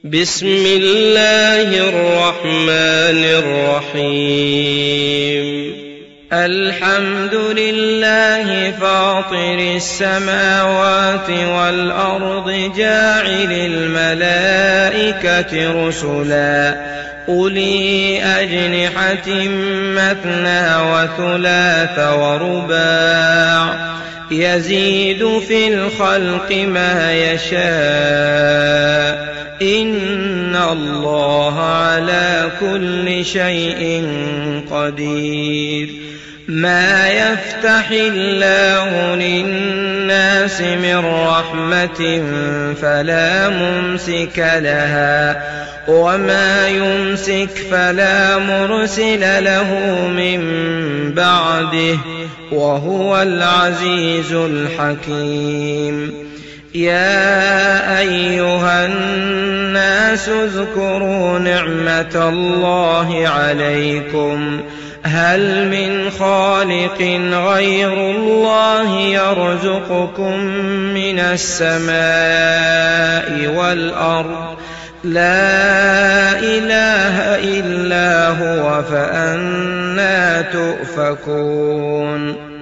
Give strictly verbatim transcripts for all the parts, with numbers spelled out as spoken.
بسم الله الرحمن الرحيم الحمد لله فاطر السماوات والأرض جاعل الملائكة رسلا أولي أجنحة مثنى وثلاث ورباع يزيد في الخلق ما يشاء إن الله على كل شيء قدير ما يفتح الله للناس من رحمة فلا ممسك لها وما يمسك فلا مرسل له من بعده وهو العزيز الحكيم يا أيها الناس اذكروا نعمة الله عليكم هل من خالق غير الله يرزقكم من السماء والأرض لا إله إلا هو فأنى تؤفكون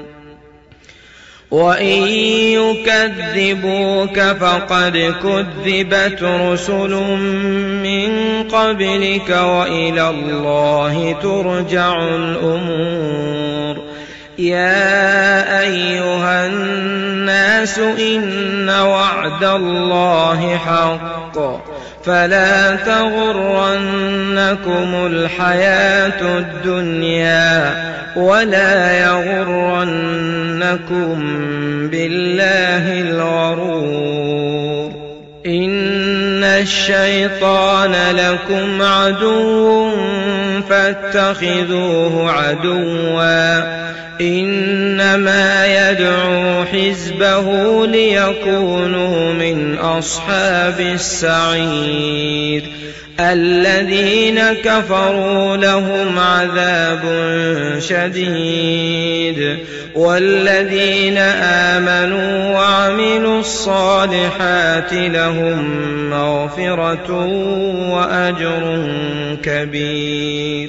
وإن يكذبوك فقد كذبت رسل من قبلك وإلى الله ترجع الأمور يا أيها الناس إن وعد الله حق فلا تغرنكم الحياة الدنيا ولا يغرنكم بالله الغرور إن الشيطان لكم عدو فاتخذوه عدوا إنما يدعو حزبه ليكونوا من أصحاب السعير الذين كفروا لهم عذاب شديد والذين آمنوا وعملوا الصالحات لهم مغفرة وأجر كبير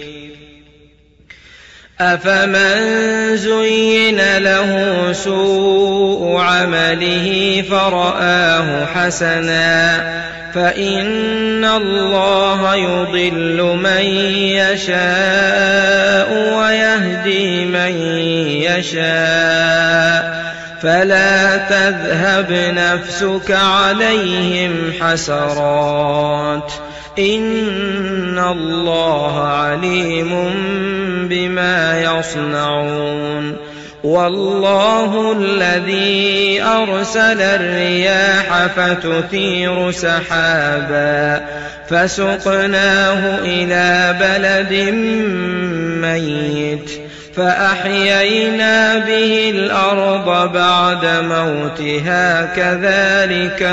أفمن زين له سوء عمله فرآه حسنا فإن الله يضل من يشاء ويهدي من يشاء فلا تذهب نفسك عليهم حسرات إن الله عليم بما يصنعون والله الذي أرسل الرياح فتثير سحابا فسقناه إلى بلد ميت فأحيينا به الأرض بعد موتها كذلك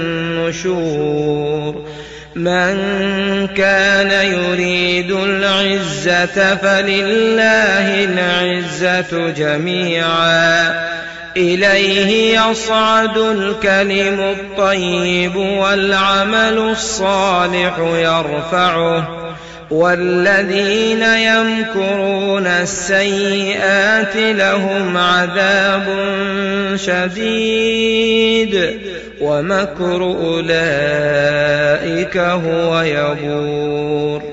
النشور من كان يريد العزة فلله العزة جميعا إليه يصعد الكلم الطيب والعمل الصالح يرفعه والذين يمكرون السيئات لهم عذاب شديد ومكر أولئك هو يبور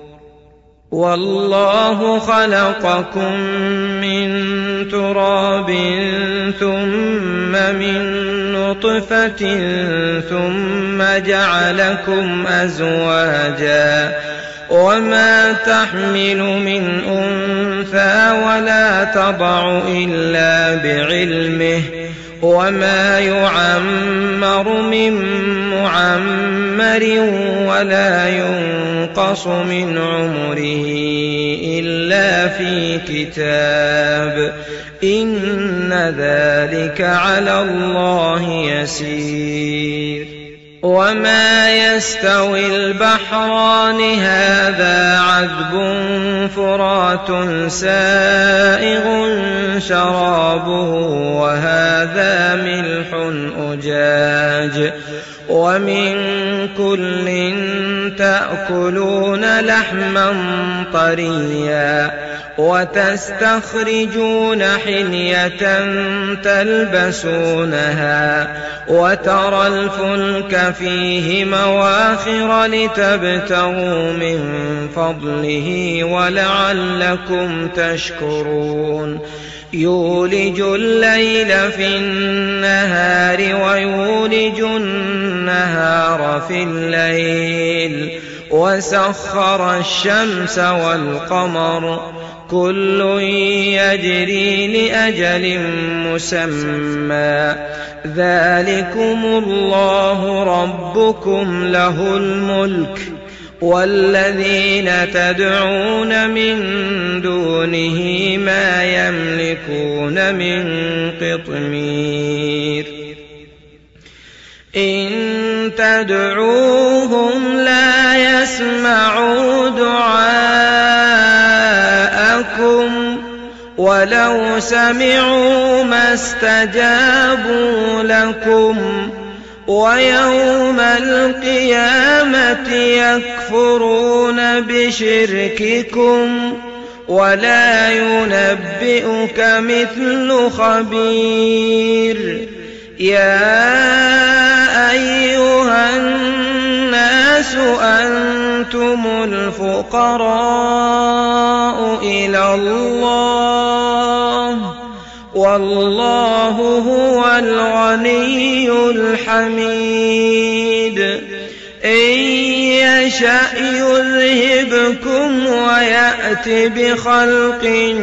والله خلقكم من تراب ثم من نطفة ثم جعلكم أزواجا وما تحمل من أنثى ولا تضع إلا بعلمه وما يعمر من معمر ولا ينقص من عمره إلا في كتاب إن ذلك على الله يسير وما يستوي البحران هذا عذب فرات سائغ شرابه وهذا ملح أجاج ومن كل تأكلون لحما طريا وتستخرجون حلية تلبسونها وترى الفلك فيه مواخر لتبتغوا من فضله ولعلكم تشكرون يولج الليل في النهار ويولج النهار في الليل وسخر الشمس والقمر كل يجري لأجل مسمى ذلكم الله ربكم له الملك والذين تدعون من دونه ما يملكون من قطمير إن تدعوهم لا يسمعوا دعاءكم ولو سمعوا ما استجابوا لكم ويوم القيامة يكفرون بشرككم ولا ينبئك مثل خبير يا أيها الناس أنتم الفقراء إلى الله والله هو الغني الحميد إن يشأ يذهبكم ويأت بخلق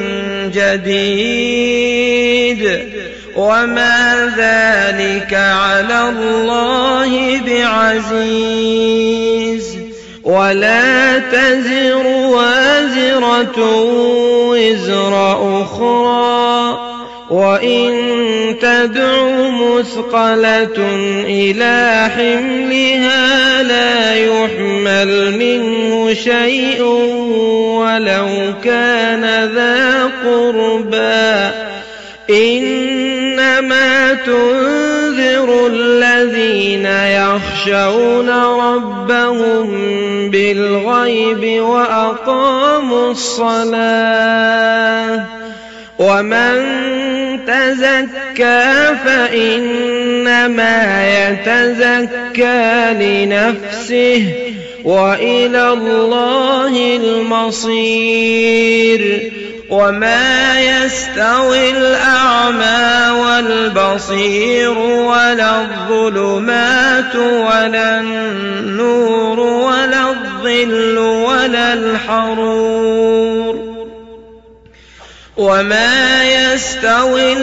جديد وما ذلك على الله بعزيز ولا تزر وازرة وزر أخرى وإن تدع مثقلة إلى حملها لا يحمل منه شيء ولو كان ذا قربى إنما تنذر الذين يخشون ربهم بالغيب وأقاموا الصلاة ومن تزكى فإنما يتزكى لنفسه وإلى الله المصير وما يستوي الأعمى والبصير ولا الظلمات ولا النور ولا الظل ولا الحرور وما يستوي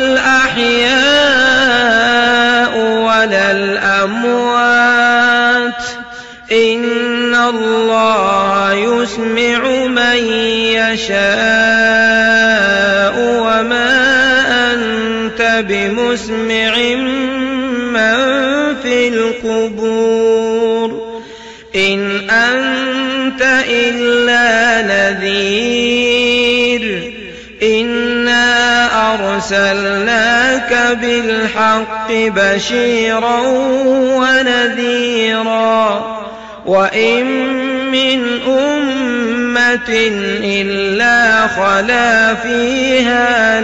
الأحياء ولا الأموات إن الله يسمع من يشاء وما أنت بمسمع من في القبور إن أنت إلا نذير إنا أرسلناك بالحق بشيرا ونذيرا وإن من أمة إلا خلا فيها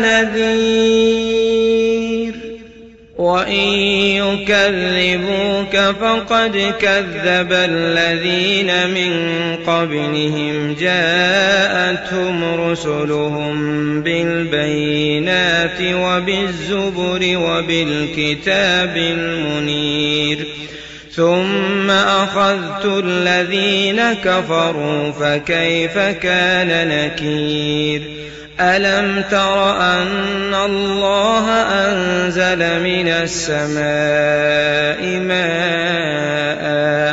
نذير وإن يكذبوك فقد كذب الذين من قبلهم جاءتهم رسلهم بالبينات وبالزبر وبالكتاب المنير ثم أخذت الذين كفروا فكيف كان نكير ألم تر أن الله أنزل من السماء ماء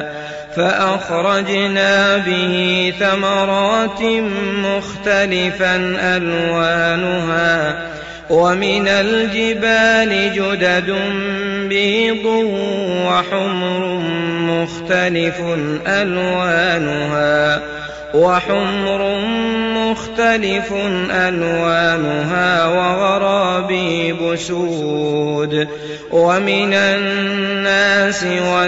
فأخرجنا به ثمرات مختلفا ألوانها ومن الجبال جدد بيض وحمر مختلف ألوانها وحمر مختلف ألوانها وغرابيب سود ومن الناس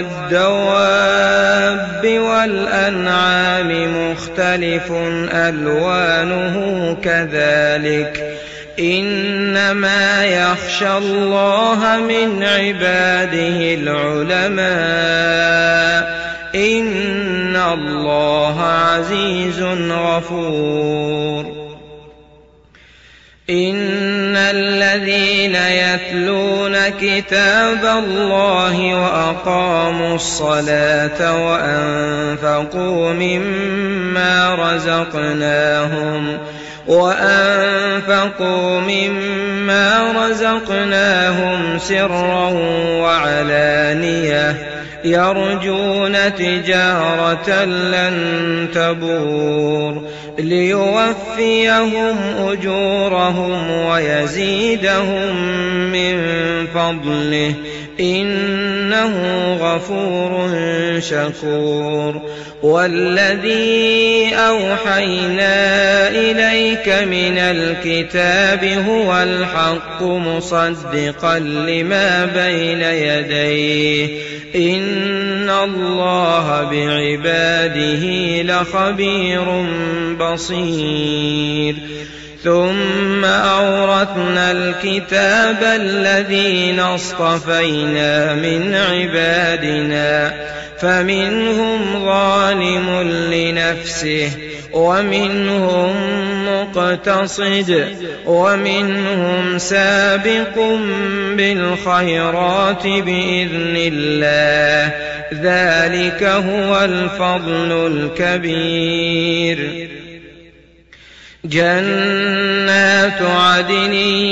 والدواب والأنعام مختلف ألوانه كذلك إنما يخشى الله من عباده العلماء إن الله عزيز غفور إن الذين يتلون كتاب الله وأقاموا الصلاة وأنفقوا مما رزقناهم وأنفقوا مما رزقناهم سرا وعلانية يرجون تجارة لن تبور ليوفيهم أجورهم ويزيدهم من فضله إنه غفور شكور والذي أوحينا إليك من الكتاب هو الحق مصدقا لما بين يديه إن الله بعباده لخبير بصير ثم أورثنا الكتاب الذين اصطفينا من عبادنا فمنهم ظالم لنفسه ومنهم مقتصد ومنهم سابق بالخيرات بإذن الله ذلك هو الفضل الكبير جنات عدن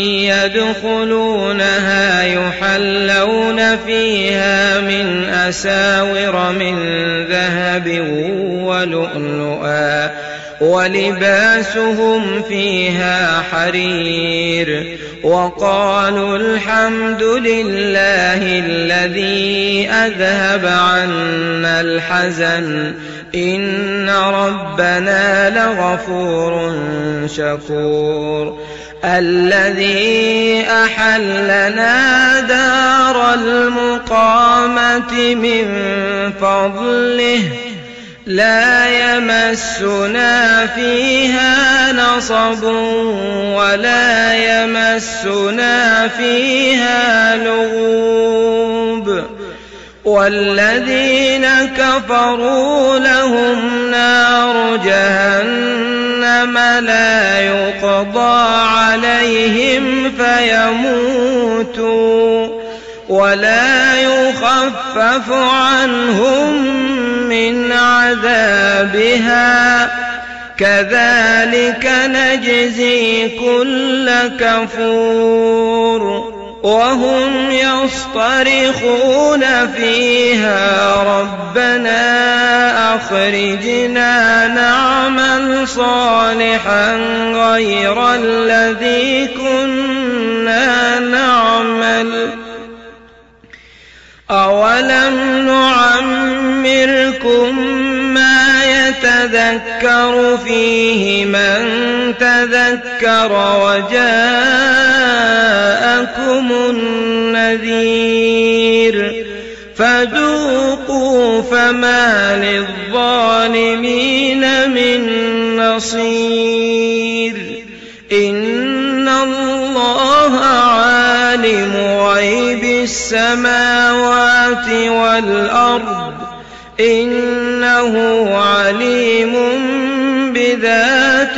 يدخلونها يحلون فيها من أساور من ذهب ولؤلؤا ولباسهم فيها حرير وقالوا الحمد لله الذي أذهب عنا الحزن إن ربنا لغفور شكور الذي أحلنا دار المقامة من فضله لا يمسنا فيها نصب ولا يمسنا فيها لغوب والذين كفروا لهم نار جهنم لا يقضى عليهم فيموتوا ولا يخفف عنهم من عذابها كذلك نجزي كل كفور وهم يصطرخون فيها ربنا أخرجنا نعمل صالحا غير الذي كنا نعمل أولم نعمركم ما يتذكر فيه من تذكر وجاءكم النذير فذوقوا فما للظالمين من نصير إن الله عالم غيب السماوات والأرض إنه عليم بذات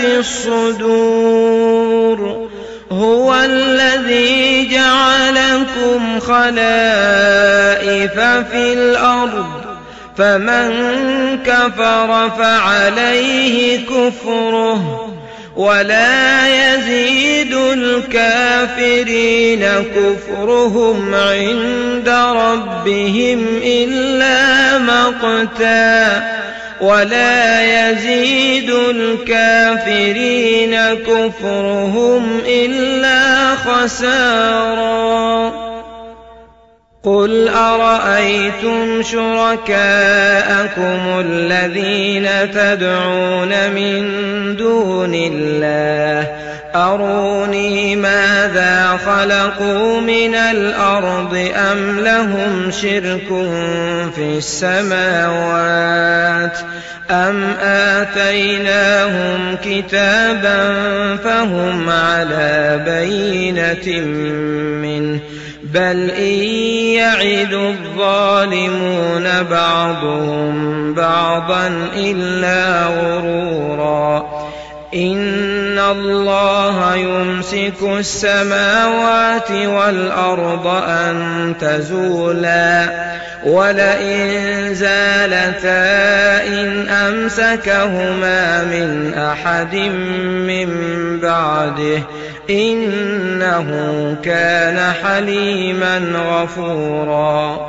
الصدور هو الذي جعلكم خلائف في الأرض فمن كفر فعليه كفره ولا يزيد الكافرين كفرهم عند ربهم إلا مقتا ولا يزيد الكافرين كفرهم إلا خسارا قل أرأيتم شركاءكم الذين تدعون من دون الله أروني ماذا خلقوا من الأرض أم لهم شرك في السماوات أم آتيناهم كتابا فهم على بينة منه بل إن يعد الظالمون بعضهم بعضا إلا غرورا إن الله يمسك السماوات والأرض أن تزولا ولئن زالتا إن أمسكهما من أحد من بعده إنه كان حليما غفورا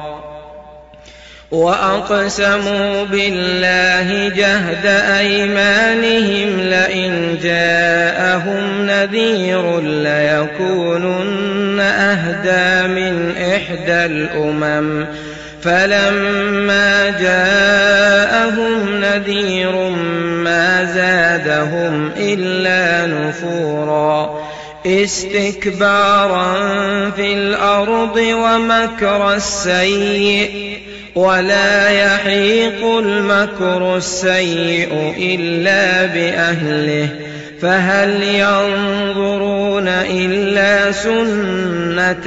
وأقسموا بالله جهد أيمانهم لئن جاءهم نذير ليكونن أهدى من إحدى الأمم فلما جاءهم نذير ما زادهم إلا نفورا استكبارا في الأرض ومكر السيء ولا يحيق المكر السيء إلا بأهله فهل ينظرون إلا سنة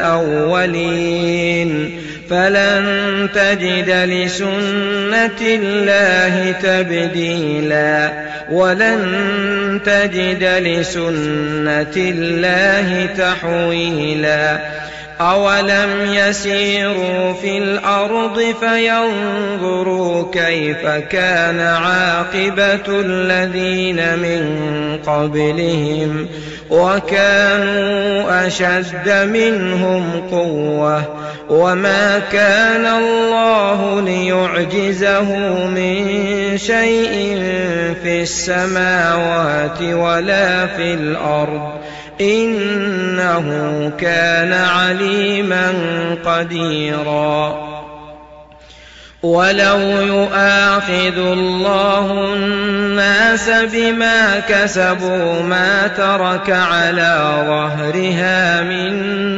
الأولين فلن تجد لسنة الله تبديلا ولن تجد لسنة الله تحويلا أولم يسيروا في الأرض فينظروا كيف كان عاقبة الذين من قبلهم وكانوا أشد منهم قوة وما كان الله ليعجزه من شيء في السماوات ولا في الأرض إنه كان عليما قديرا ولو يؤاخذ الله الناس بما كسبوا ما ترك على ظهرها من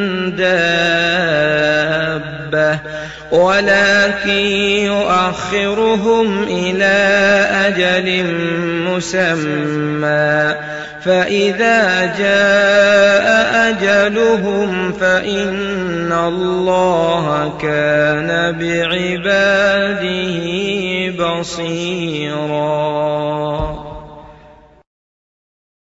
دابة ولكن يؤخرهم إلى أجل مسمى فإذا جاء أجلهم فإن الله كان بعباده بصيرا.